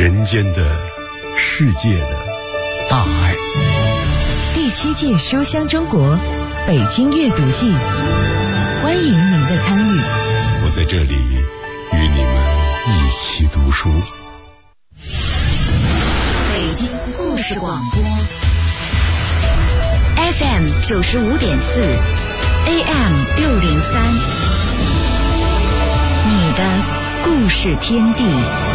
人间的、世界的大爱。 第7届书香中国北京阅读季，欢迎您的参与。 我在这里与你们一起读书。 北京故事广播 FM 95.4 AM 603，你的故事天地。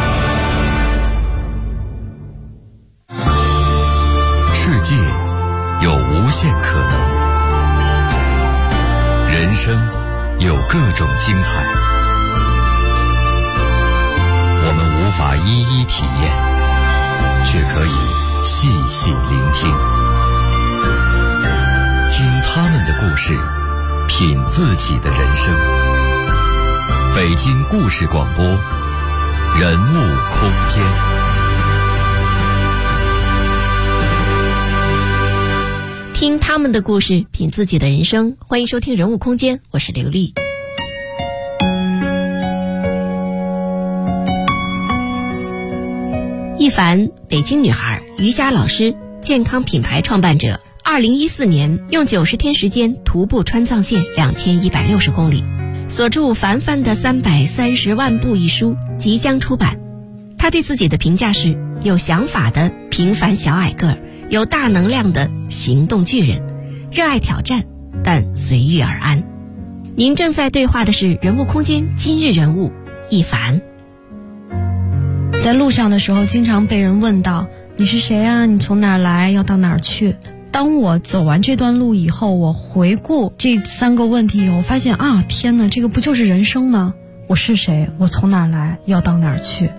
世界有无限可能，人生有各种精彩，我们无法一一体验，却可以细细聆听，听他们的故事，品自己的人生。北京故事广播，人物空间。 听他们的故事，品自己的人生。欢迎收听人物空间，我是刘丽。一凡，北京女孩，瑜伽老师，健康品牌创办者。2014年用90天时间徒步川藏线2160公里，所著《凡凡的330万步》一书即将出版。他对自己的评价是：有想法的平凡小矮个儿，有大能量的行动巨人，热爱挑战，但随遇而安。您正在对话的是人物空间今日人物一凡。 在路上的时候经常被人问到，你是谁啊？你从哪儿来？要到哪儿去？当我走完这段路以后，我回顾这3个问题以后，发现啊，天哪，这个不就是人生吗？我是谁？我从哪儿来？要到哪儿去？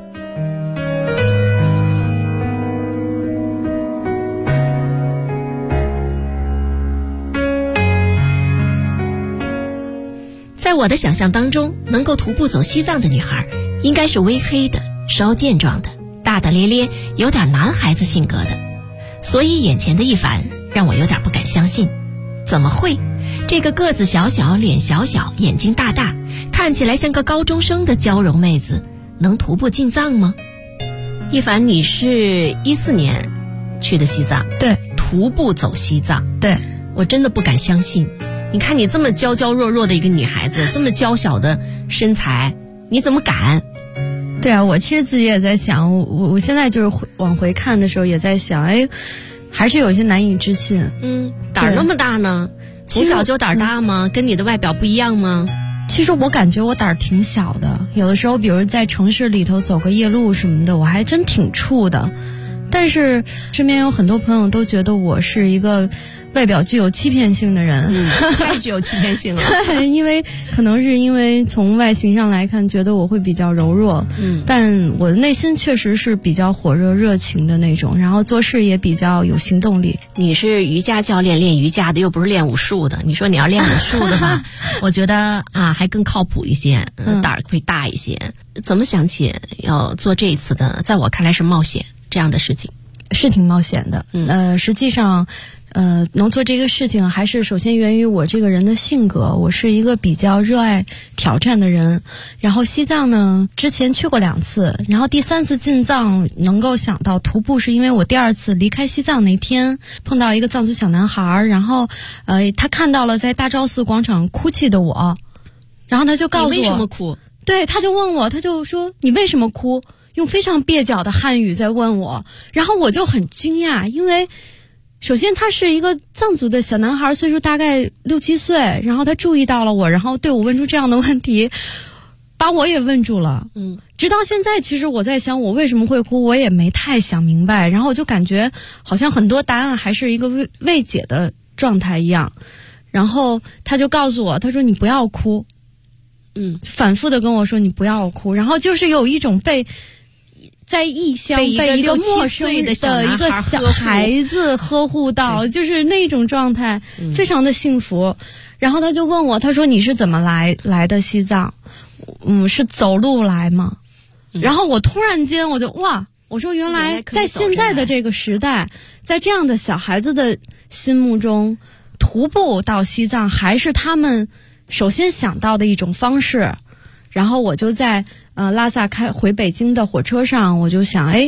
在我的想象当中，能够徒步走西藏的女孩应该是微黑的，稍健壮的，大大咧咧，有点男孩子性格的。所以眼前的一凡让我有点不敢相信，怎么会？这个个子小小，脸小小，眼睛大大，看起来像个高中生的娇柔妹子，能徒步进藏吗？一凡，你是14年去的西藏？ 对， 徒步走西藏。 对， 我真的不敢相信。你看你这么娇娇弱弱的一个女孩子，这么娇小的身材，你怎么敢？ 对啊，我其实自己也在想，我现在就是往回看的时候也在想，哎，还是有些难以置信。 胆儿那么大呢？从小就胆儿大吗？跟你的外表不一样吗？ 其实我感觉我胆儿挺小的，有的时候比如在城市里头走个夜路什么的，我还真挺怵的。但是身边有很多朋友都觉得我是一个外表具有欺骗性的人， 太具有欺骗性了。 对，因为可能是因为从外形上来看，觉得我会比较柔弱，但我的内心确实是比较火热热情的那种，然后做事也比较有行动力。 你是瑜伽教练，练瑜伽的，又不是练武术的。你说你要练武术的话，我觉得啊还更靠谱一些，胆儿会大一些。怎么想起要做这一次的？在我看来是冒险这样的事情， 是挺冒险的。实际上。能做这个事情还是首先源于我这个人的性格，我是一个比较热爱挑战的人。然后西藏呢，之前去过2次，然后第3次进藏能够想到徒步，是因为我第2次离开西藏那天碰到一个藏族小男孩，然后他看到了在大昭寺广场哭泣的我，然后他就告诉我你为什么哭？ 对，他就问我，他就说你为什么哭？用非常蹩脚的汉语在问我，然后我就很惊讶，因为首先他是一个藏族的小男孩，岁数大概6、7岁，然后他注意到了我，然后对我问出这样的问题，把我也问住了。直到现在其实我在想我为什么会哭，我也没太想明白，然后我就感觉好像很多答案还是一个未解的状态一样。然后他就告诉我，他说你不要哭，反复的跟我说你不要哭，然后就是有一种在异乡被一个陌生的一个小孩子呵护到，就是那种状态，非常的幸福。然后他就问我，他说你是怎么来的西藏？是走路来吗？然后我突然间我就哇，我说原来在现在的这个时代，在这样的小孩子的心目中，徒步到西藏还是他们首先想到的一种方式。然后我就在拉萨回北京的火车上，我就想，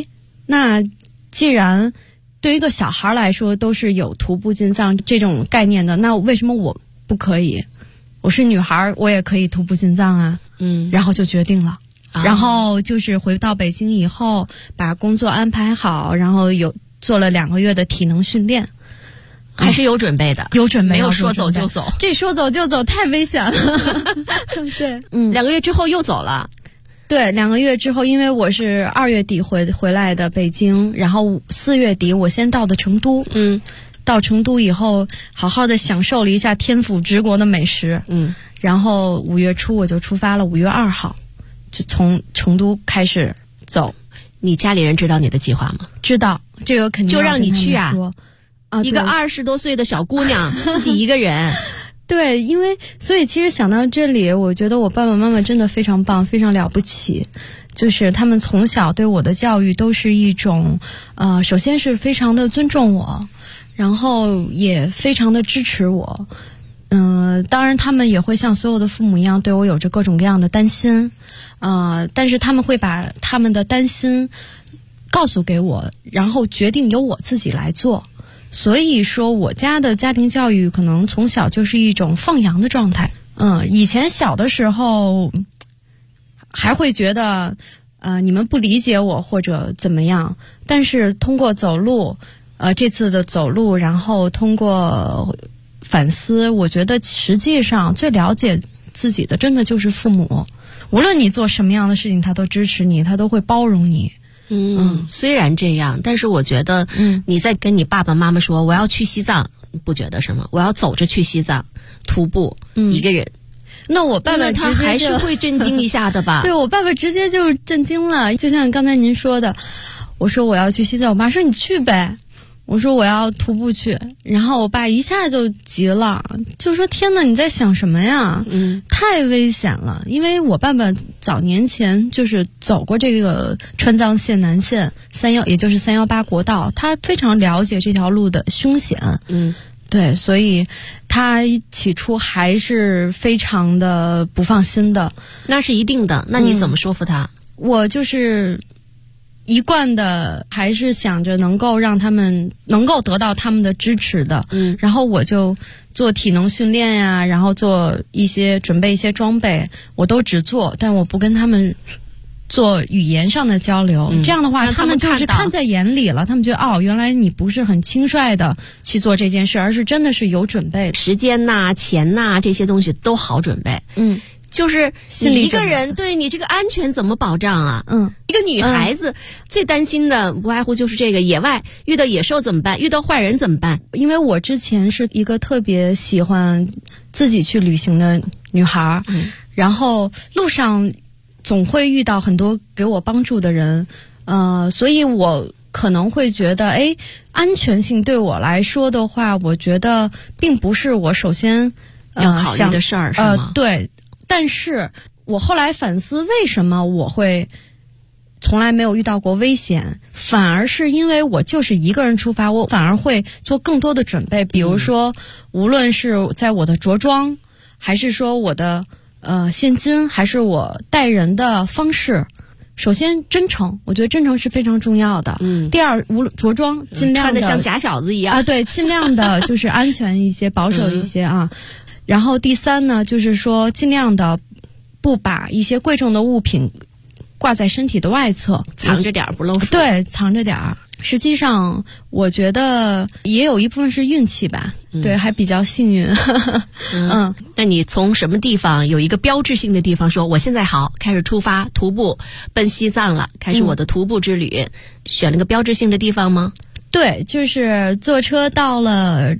那既然对于一个小孩来说都是有徒步进藏这种概念的，那为什么我不可以？我是女孩，我也可以徒步进藏啊。然后就决定了。然后就是回到北京以后，把工作安排好，然后做了2个月的体能训练。 还是有准备的， 有准备， 没有说走就走。 这说走就走太危险了。对 ，2个月之后又走了。 对，2个月之后，因为我是2月底回来的北京，然后4月底我先到的成都。到成都以后，好好的享受了一下天府直国的美食。然后5月初我就出发了，5月2号就从成都开始走。 你家里人知道你的计划吗？ 知道，这个肯定就让你去啊。 一个20多岁的小姑娘自己一个人。 对，所以其实想到这里，我觉得我爸爸妈妈真的非常棒，非常了不起。就是他们从小对我的教育都是一种，首先是非常的尊重我，然后也非常的支持我。当然他们也会像所有的父母一样对我有着各种各样的担心，但是他们会把他们的担心告诉给我，然后决定由我自己来做。所以说我家的家庭教育可能从小就是一种放羊的状态。以前小的时候还会觉得你们不理解我或者怎么样，但是通过走路，这次的走路，然后通过反思，我觉得实际上最了解自己的真的就是父母。无论你做什么样的事情，他都支持你，他都会包容你。 虽然这样，但是我觉得你在跟你爸爸妈妈说我要去西藏，不觉得什么？我要走着去西藏徒步，一个人。 那我爸爸他还是会震惊一下的吧？ 对，我爸爸直接就震惊了。就像刚才您说的，我说我要去西藏，我妈说你去呗。我说我要徒步去，然后我爸一下就急了，就说天哪，你在想什么呀？太危险了。因为我爸爸早年前就是走过这个川藏线南线也就是318国道，他非常了解这条路的凶险。对，所以他起初还是非常的不放心的。 那是一定的。那你怎么说服他？ 我就是一贯的还是想着能够让他们能够得到他们的支持的。然后我就做体能训练呀，然后准备一些装备，我都只做，但我不跟他们做语言上的交流。这样的话他们就是看在眼里了，他们觉得原来你不是很轻率的去做这件事，而是真的是有准备， 时间呐、钱呐这些东西都好准备。就是你一个人对你这个安全怎么保障啊？一个女孩子最担心的不外乎就是这个，野外遇到野兽怎么办？遇到坏人怎么办？ 因为我之前是一个特别喜欢自己去旅行的女孩，然后路上总会遇到很多给我帮助的人，所以我可能会觉得，安全性对我来说的话，我觉得并不是我首先要考虑的事儿，是吗？ 对。但是我后来反思，为什么我会从来没有遇到过危险，反而是因为我就是一个人出发，我反而会做更多的准备。比如说，无论是在我的着装，还是说我的现金，还是我待人的方式，首先真诚，我觉得真诚是非常重要的。第二，着装尽量的穿得像假小子一样对，尽量的就是安全一些，保守一些啊。然后第三呢，就是说尽量的不把一些贵重的物品挂在身体的外侧， 藏着点不露富。 对，藏着点。实际上我觉得也有一部分是运气吧，对，还比较幸运。 那你从什么地方有一个标志性的地方说我现在好开始出发徒步奔西藏了，开始我的徒步之旅，选了个标志性的地方吗？ 对，就是坐车到了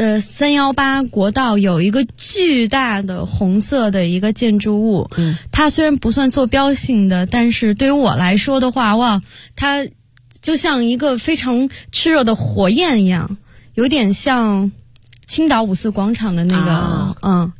318国道，有一个巨大的红色的一个建筑物。它虽然不算坐标性的，但是对于我来说的话，哇，它就像一个非常炽热的火焰一样，有点像青岛5·4广场的那个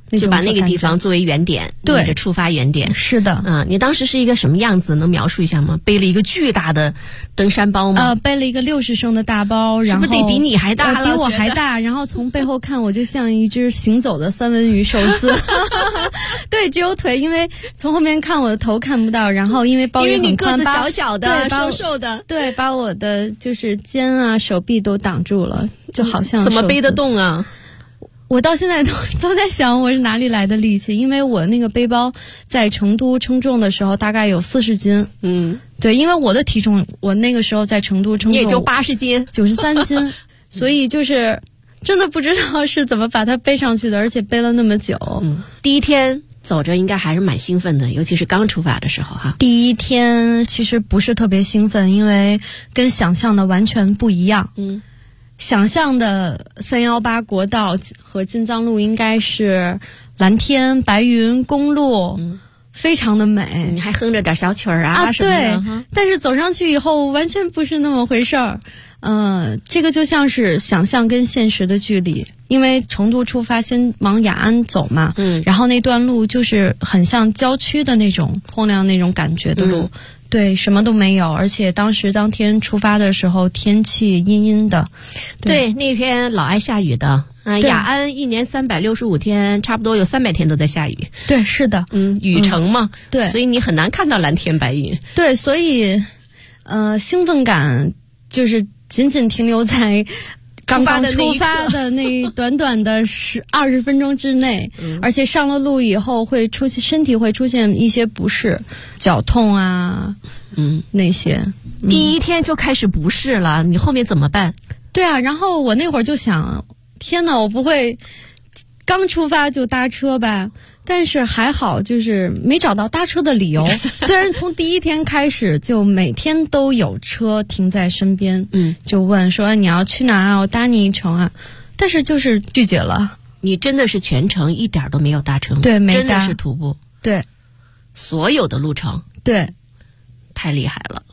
那种， 就把那个地方作为原点， 对， 你的出发原点。 是的， 你当时是一个什么样子？能描述一下吗？背了一个巨大的登山包吗？ 背了一个60升的大包，然后是不是得比你还大了？ 比我还大。然后从背后看，我就像一只行走的三文鱼寿司。对，只有腿，因为从后面看我的头看不到，然后因为包也很宽， 因为你个子小小的，瘦瘦的， 对，把我的就是肩啊、手臂都挡住了，就好像怎么背得动啊？ 我到现在都在想我是哪里来的力气，因为我那个背包在成都称重的时候大概有40斤。对，因为我的体重，我那个时候在成都称重也就80斤、 93斤，所以就是真的不知道是怎么把它背上去的，而且背了那么久。 第一天走着应该还是蛮兴奋的，尤其是刚出发的时候哈。 第一天其实不是特别兴奋，因为跟想象的完全不一样。想象的318国道和进藏路应该是蓝天白云公路，非常的美。 你还哼着点小曲儿啊什么的。 对，但是走上去以后完全不是那么回事儿。这个就像是想象跟现实的距离，因为成都出发先往雅安走嘛，然后那段路就是很像郊区的那种荒凉那种感觉的路。对，什么都没有，而且当天出发的时候天气阴阴的。 对，那天老爱下雨的。雅安一年365天，差不多有300天都在下雨。 对，是的， 雨城嘛， 对， 所以你很难看到蓝天白云。 对，所以兴奋感就是仅仅停留在刚刚出发的那短短的20分钟之内，而且上了路以后身体会出现一些不适，脚痛啊，那些。 第一天就开始不适了，你后面怎么办？ 对啊，然后我那会儿就想，天哪，我不会刚出发就搭车吧？但是还好，就是没找到搭车的理由。虽然从第一天开始就每天都有车停在身边，就问说你要去哪啊？我搭你一程啊，但是就是拒绝了。 你真的是全程一点都没有搭车吗？ 对，没搭， 真的是徒步。 对， 所有的路程。 对， 太厉害了。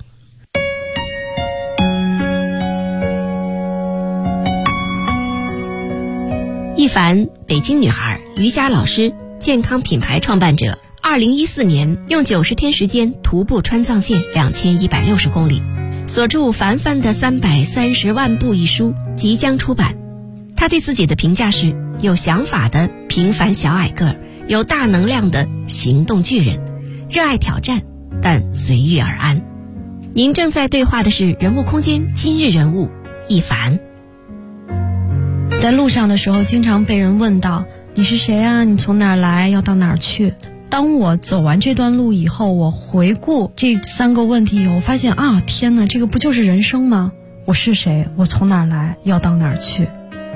一凡，北京女孩，瑜伽老师，健康品牌创办者。2014年用90天时间徒步川藏线2160公里，所著《凡凡的330万步》一书即将出版。他对自己的评价是：有想法的平凡小矮个儿，有大能量的行动巨人，热爱挑战，但随遇而安。您正在对话的是人物空间今日人物一凡。 在路上的时候经常被人问到，你是谁啊？你从哪儿来？要到哪儿去？当我走完这段路以后，我回顾这3个问题以后，我发现啊，天哪，这个不就是人生吗？我是谁？我从哪儿来？要到哪儿去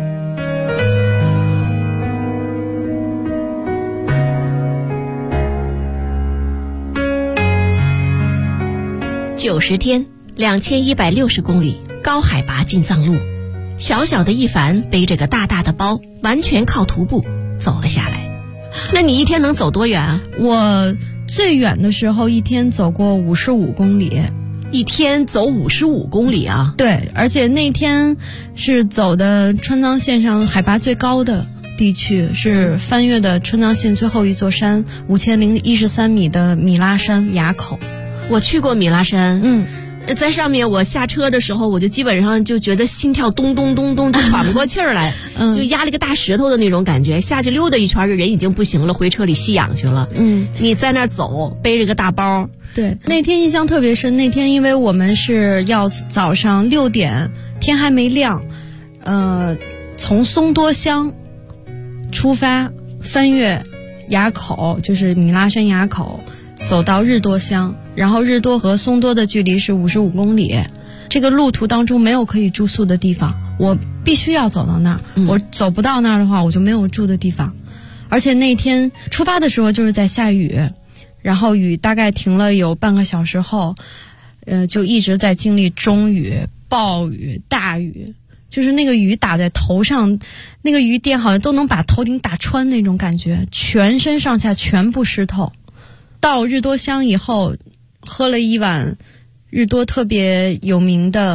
？90天，2160公里，高海拔进藏路。小小的一凡背着个大大的包，完全靠徒步走了下来。那你一天能走多远啊？ 我最远的时候一天走过55公里。 一天走55公里啊？ 对，而且那天是走的川藏线上海拔最高的地区，是翻越的川藏线最后一座山，5013米的米拉山垭口。 我去过米拉山，在上面我下车的时候，我就基本上就觉得心跳咚咚咚咚，就喘不过气儿来，就压了一个大石头的那种感觉。下去溜达一圈，人已经不行了，回车里吸氧去了。你在那走，背着个大包。 对，那天印象特别深。那天因为我们是要早上6点，天还没亮，从松多乡出发，翻越垭口，就是米拉山垭口，走到日多乡。然后日多和松多的距离是55公里，这个路途当中没有可以住宿的地方，我必须要走到那儿。我走不到那儿的话，我就没有住的地方。而且那天出发的时候就是在下雨，然后雨大概停了有半个小时后，就一直在经历中雨、暴雨、大雨，就是那个雨打在头上，那个雨点好像都能把头顶打穿那种感觉，全身上下全部湿透。到日多乡以后，喝了一碗日多特别有名的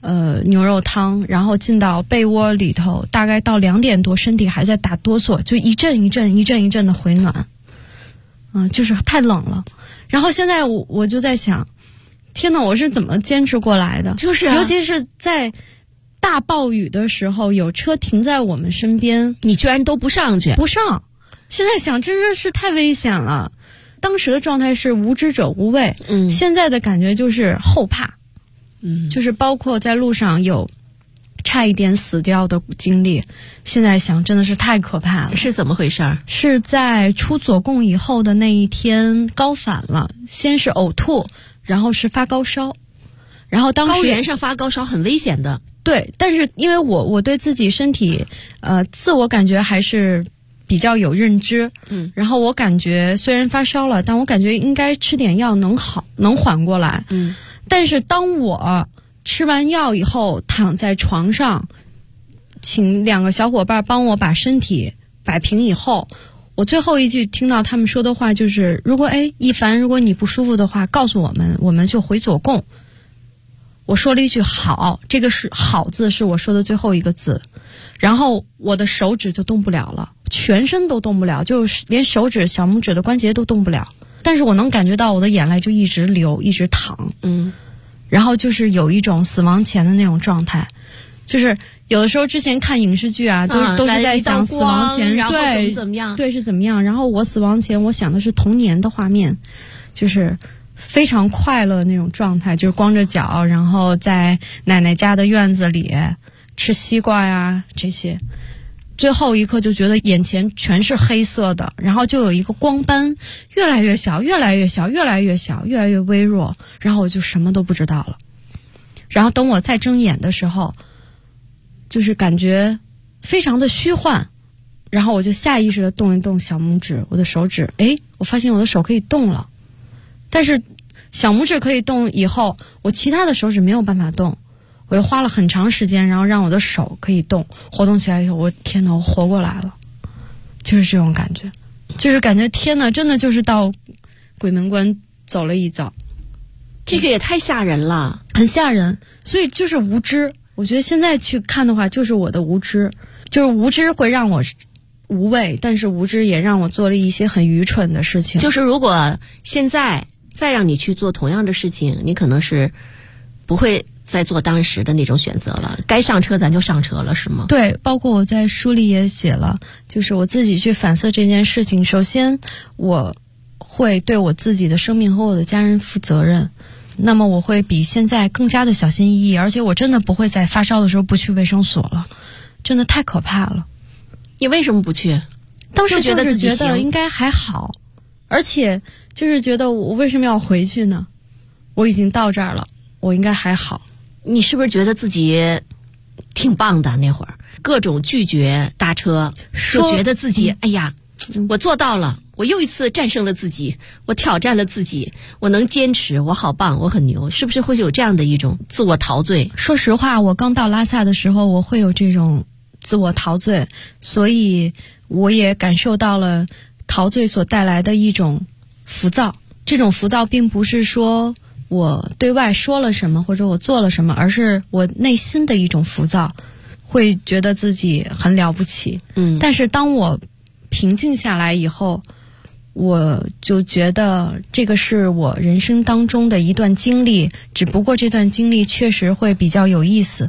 牛肉汤，然后进到被窝里头，大概到2点多，身体还在打哆嗦，就一阵一阵的回暖，就是太冷了。然后现在我就在想，天哪，我是怎么坚持过来的？ 就是尤其是在大暴雨的时候，有车停在我们身边， 你居然都不上去？ 不上。现在想真是太危险了。当时的状态是无知者无畏，现在的感觉就是后怕，就是包括在路上有差一点死掉的经历，现在想真的是太可怕了。 是怎么回事？ 是在出左贡以后的那一天高反了，先是呕吐，然后是发高烧，然后当时高原上发高烧很危险的。 对，但是因为我对自己身体自我感觉还是比较有认知，然后我感觉虽然发烧了，但我感觉应该吃点药能缓过来，但是当我吃完药以后躺在床上，请2个小伙伴帮我把身体摆平以后，我最后一句听到他们说的话就是，如果一凡，如果你不舒服的话告诉我们，我们就回左贡。我说了一句好，这个是好字是我说的最后一个字，然后我的手指就动不了了，全身都动不了，就是连手指小拇指的关节都动不了，但是我能感觉到我的眼泪就一直流一直淌，然后就是有一种死亡前的那种状态，就是有的时候之前看影视剧啊，都是在想死亡前对怎么样， 对是怎么样，然后我死亡前我想的是童年的画面，就是非常快乐那种状态，就是光着脚，然后在奶奶家的院子里吃西瓜呀这些。最后一刻就觉得眼前全是黑色的，然后就有一个光斑越来越小越来越小越来越小越来越微弱，然后我就什么都不知道了。然后等我再睁眼的时候，就是感觉非常的虚幻，然后我就下意识的动一动小拇指，我的手指，我发现我的手可以动了，但是小拇指可以动以后，我其他的手指没有办法动，我又花了很长时间，然后让我的手可以动，活动起来以后，我天哪，我活过来了，就是这种感觉，就是感觉天哪，真的就是到鬼门关走了一遭， 这个也太吓人了， 很吓人。所以就是无知，我觉得现在去看的话，就是我的无知，就是无知会让我无畏，但是无知也让我做了一些很愚蠢的事情。 就是如果现在再让你去做同样的事情，你可能是不会再做当时的那种选择了，该上车咱就上车了，是吗？ 对，包括我在书里也写了，就是我自己去反思这件事情。首先我会对我自己的生命和我的家人负责任，那么我会比现在更加的小心翼翼，而且我真的不会在发烧的时候不去卫生所了，真的太可怕了。 你为什么不去？ 当时觉得自己觉得应该还好，而且就是觉得我为什么要回去呢？我已经到这儿了，我应该还好。 你是不是觉得自己挺棒的？那会儿各种拒绝搭车，就觉得自己哎呀，我做到了，我又一次战胜了自己，我挑战了自己，我能坚持，我好棒，我很牛，是不是会有这样的一种自我陶醉？ 说实话，我刚到拉萨的时候，我会有这种自我陶醉，所以我也感受到了陶醉所带来的一种浮躁。这种浮躁并不是说我对外说了什么或者我做了什么，而是我内心的一种浮躁，会觉得自己很了不起。但是当我平静下来以后，我就觉得这个是我人生当中的一段经历，只不过这段经历确实会比较有意思。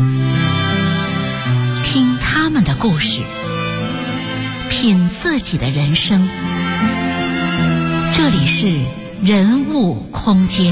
听他们的故事，品自己的人生。这里是人物空间。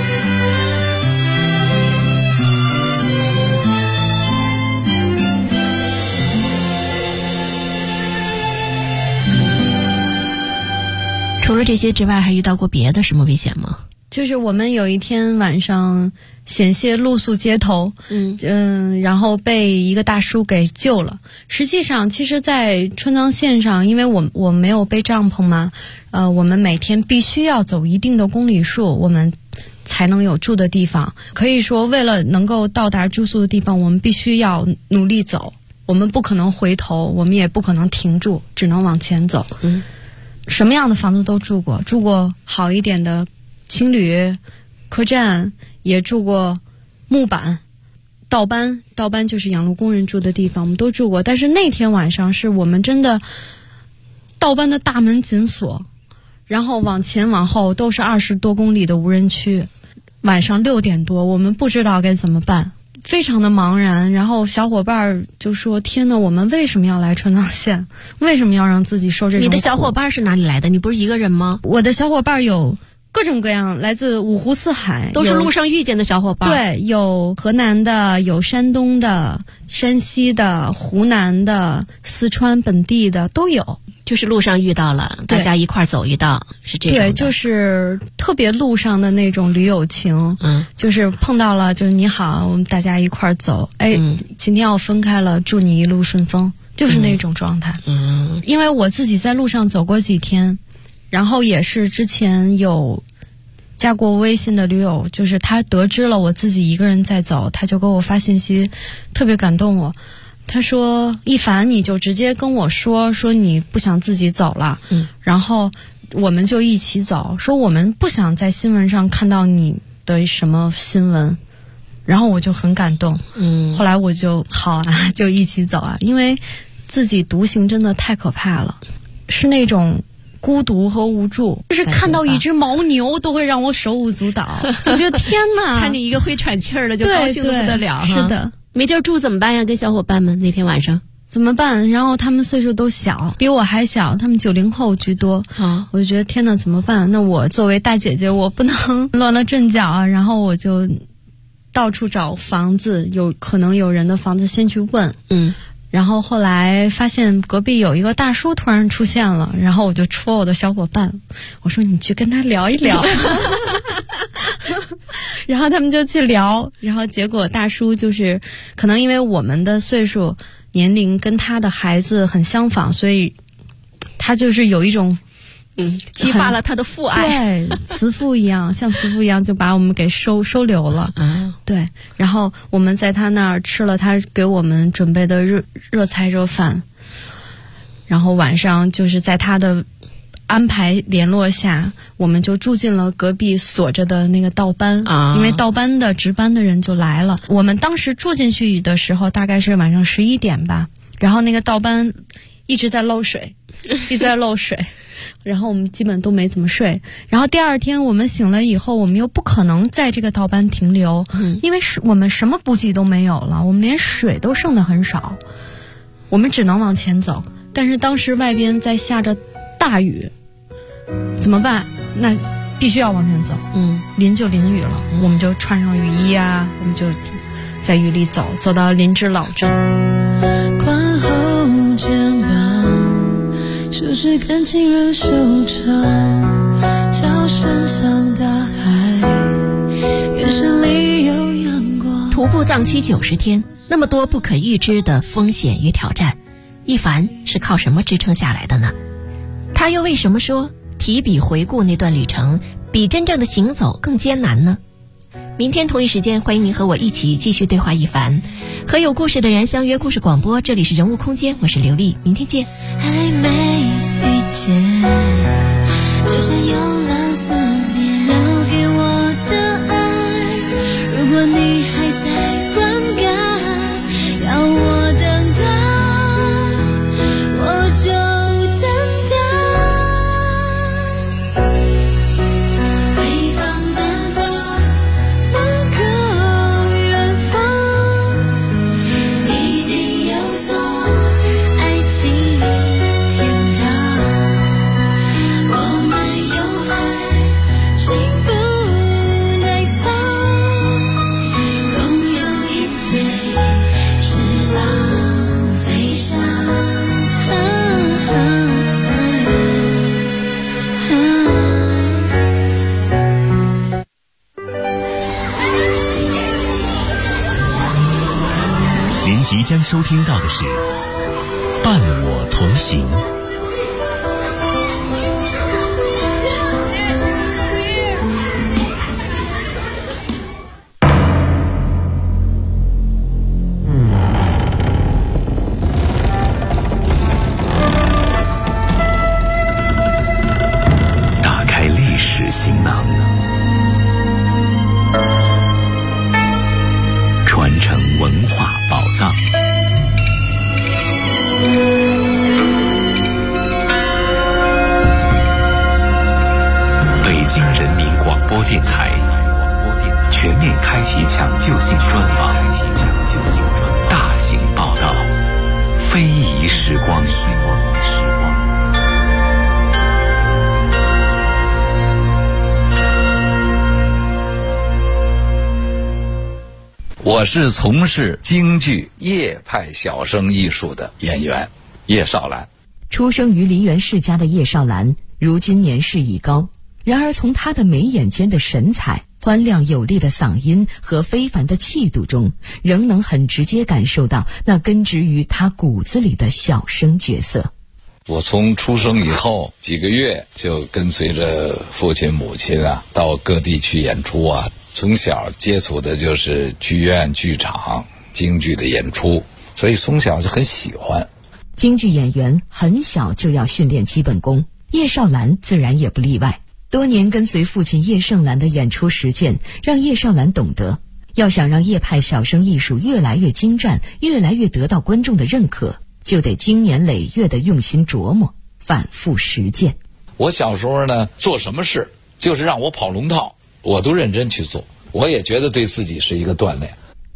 除了这些之外，还遇到过别的什么危险吗？ 就是我们有一天晚上险些露宿街头，然后被一个大叔给救了。实际上，其实，在川藏线上，因为我没有背帐篷嘛，我们每天必须要走一定的公里数，我们才能有住的地方。可以说，为了能够到达住宿的地方，我们必须要努力走，我们不可能回头，我们也不可能停住，只能往前走。什么样的房子都住过，住过好一点的青旅客栈，也住过木板， 道班就是养路工人住的地方，我们都住过。但是那天晚上是我们真的道班的大门紧锁，然后往前往后都是20多公里的无人区。晚上6点多，我们不知道该怎么办，非常的茫然。然后小伙伴就说：“天哪，我们为什么要来川藏线？为什么要让自己受这种苦？” 你的小伙伴是哪里来的？你不是一个人吗？ 我的小伙伴有各种各样，来自五湖四海， 都是路上遇见的小伙伴。 对，有河南的，有山东的，山西的，湖南的，四川本地的都有。 就是路上遇到了，大家一块走一道，是这种的。 对，就是特别路上的那种驴友情。就是碰到了，就是你好，我们大家一块走。今天要分开了，祝你一路顺风，就是那种状态。因为我自己在路上走过几天。然后也是之前有加过微信的驴友，就是他得知了我自己一个人在走，他就给我发信息，特别感动我。他说：“一凡，你就直接跟我说你不想自己走了，然后我们就一起走。说我们不想在新闻上看到你的什么新闻。”然后我就很感动。后来我就好啊，就一起走啊，因为自己独行真的太可怕了，是那种孤独和无助，就是看到一只牦牛都会让我手舞足蹈，就觉得天哪！ 看你一个会喘气儿的就高兴得不得了。 是的， 没地儿住怎么办呀？跟小伙伴们那天晚上怎么办？然后他们岁数都小，比我还小，他们90后居多。我就觉得天哪，怎么办？那我作为大姐姐，我不能乱了阵脚啊。然后我就到处找房子，有可能有人的房子先去问。然后后来发现隔壁有一个大叔突然出现了，然后我就戳我的小伙伴，我说你去跟他聊一聊。然后他们就去聊，然后结果大叔就是可能因为我们的岁数年龄跟他的孩子很相仿，所以他就是有一种激发了他的父爱， 对，慈父一样，像慈父一样就把我们给收留了。对，然后我们在他那儿吃了他给我们准备的热菜热饭，然后晚上就是在他的安排联络下，我们就住进了隔壁锁着的那个道班。因为道班的值班的人就来了。我们当时住进去的时候大概是晚上11点吧，然后那个道班一直在漏水，然后我们基本都没怎么睡。然后第二天我们醒了以后，我们又不可能在这个道班停留，因为我们什么补给都没有了，我们连水都剩得很少，我们只能往前走。但是当时外边在下着大雨，怎么办？那必须要往前走。淋就淋雨了，我们就穿上雨衣啊，我们就在雨里走到林芝老镇。 宽厚肩膀，收拾感情如修长，笑声像大海，眼神里有阳光。 徒步藏区90天，那么多不可预知的风险与挑战，一凡是靠什么支撑下来的呢？他又为什么说提笔回顾那段旅程比真正的行走更艰难呢？明天同一时间，欢迎您和我一起继续对话一凡，和有故事的人相约故事广播。这里是人物空间，我是刘丽，明天见。 还没遇见，就像有了思念，留给我的爱，如果你还在灌溉，要我等待，我就等待。北方南方某个远方，一定有座爱情天堂，我们用爱幸福耐放，共有一对翅膀飞翔。 您即将收听到的是《伴我同行》。打开历史行囊，传承文我是从事京剧叶派小生艺术的演员叶绍兰。 出生于梨园世家的叶绍兰，如今年事已高，然而从她的眉眼间的神采、欢亮有力的嗓音和非凡的气度中，仍能很直接感受到那根植于她骨子里的小生角色。 我从出生以后几个月就跟随着父亲母亲到各地去演出从小接触的就是剧院剧场京剧的演出，所以从小就很喜欢。 京剧演员很小就要训练基本功，叶绍兰自然也不例外。多年跟随父亲叶盛兰的演出实践，让叶绍兰懂得，要想让叶派小生艺术越来越精湛，越来越得到观众的认可，就得经年累月的用心琢磨，反复实践。 我小时候呢，做什么事就是让我跑龙套，我都认真去做，我也觉得对自己是一个锻炼。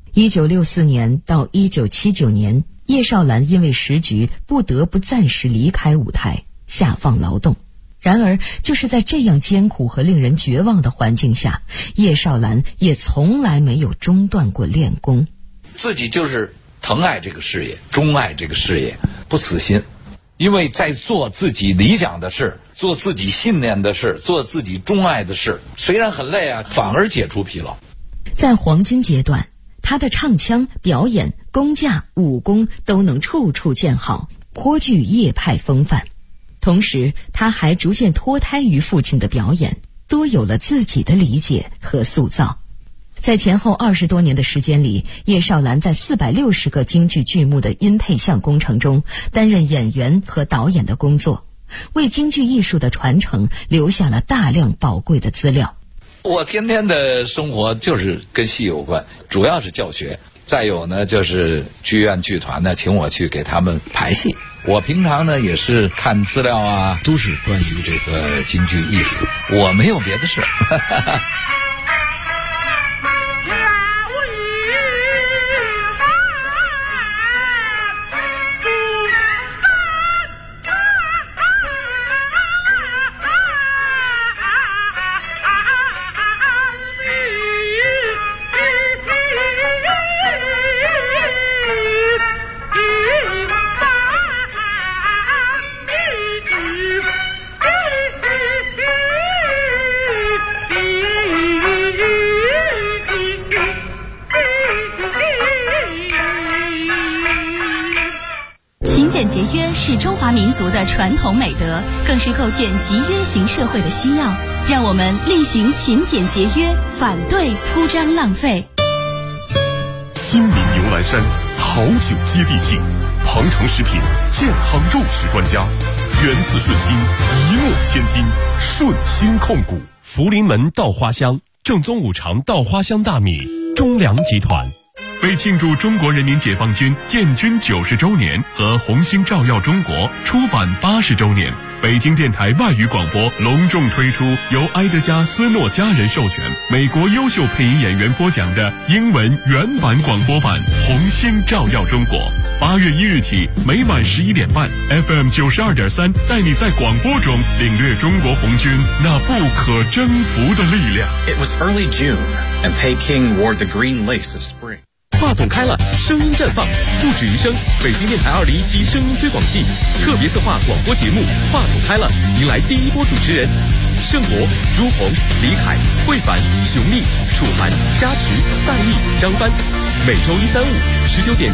1964年到1979年，叶绍兰因为时局不得不暂时离开舞台，下放劳动。然而就是在这样艰苦和令人绝望的环境下，叶绍兰也从来没有中断过练功。 自己就是疼爱这个事业，钟爱这个事业，不死心。因为在做自己理想的事，做自己信念的事，做自己钟爱的事，虽然很累反而解除疲劳。 在黄金阶段，他的唱腔、表演、功架、武功都能处处见好，颇具叶派风范。同时他还逐渐脱胎于父亲的表演，多有了自己的理解和塑造。在前后20多年的时间里，叶绍兰在460个京剧剧目的音配像工程中担任演员和导演的工作，为京剧艺术的传承留下了大量宝贵的资料。 我天天的生活就是跟戏有关，主要是教学，再有呢就是剧院剧团呢请我去给他们排戏。我平常呢也是看资料都是关于这个京剧艺术，我没有别的事。 节约是中华民族的传统美德，更是构建集约型社会的需要。让我们厉行勤俭节约，反对铺张浪费。 亲临牛栏山，好酒接地气，鹏程食品健康肉食专家，源自顺心，一诺千金，顺心控股。 福临门稻花香，正宗五常稻花香大米，中粮集团。 为庆祝中国人民解放军建军90周年和红星照耀中国出版80周年，北京电台外语广播隆重推出由埃德加·斯诺家人授权、美国优秀配音演员播讲的英文原版广播版《红星照耀中国》。8月1日起，每晚11点半 ，FM 92.3带你在广播中领略中国红军那不可征服的力量。 It was early June, and Peking wore the green lace of spring. 话筒开了，声音绽放，不止于声。北京电台2017声音推广季特别策划广播节目《话筒开了》，迎来第一波主持人盛博、朱红、李凯、慧凡、熊丽、楚涵、加持、大力、张帆。每周1、3、5 19点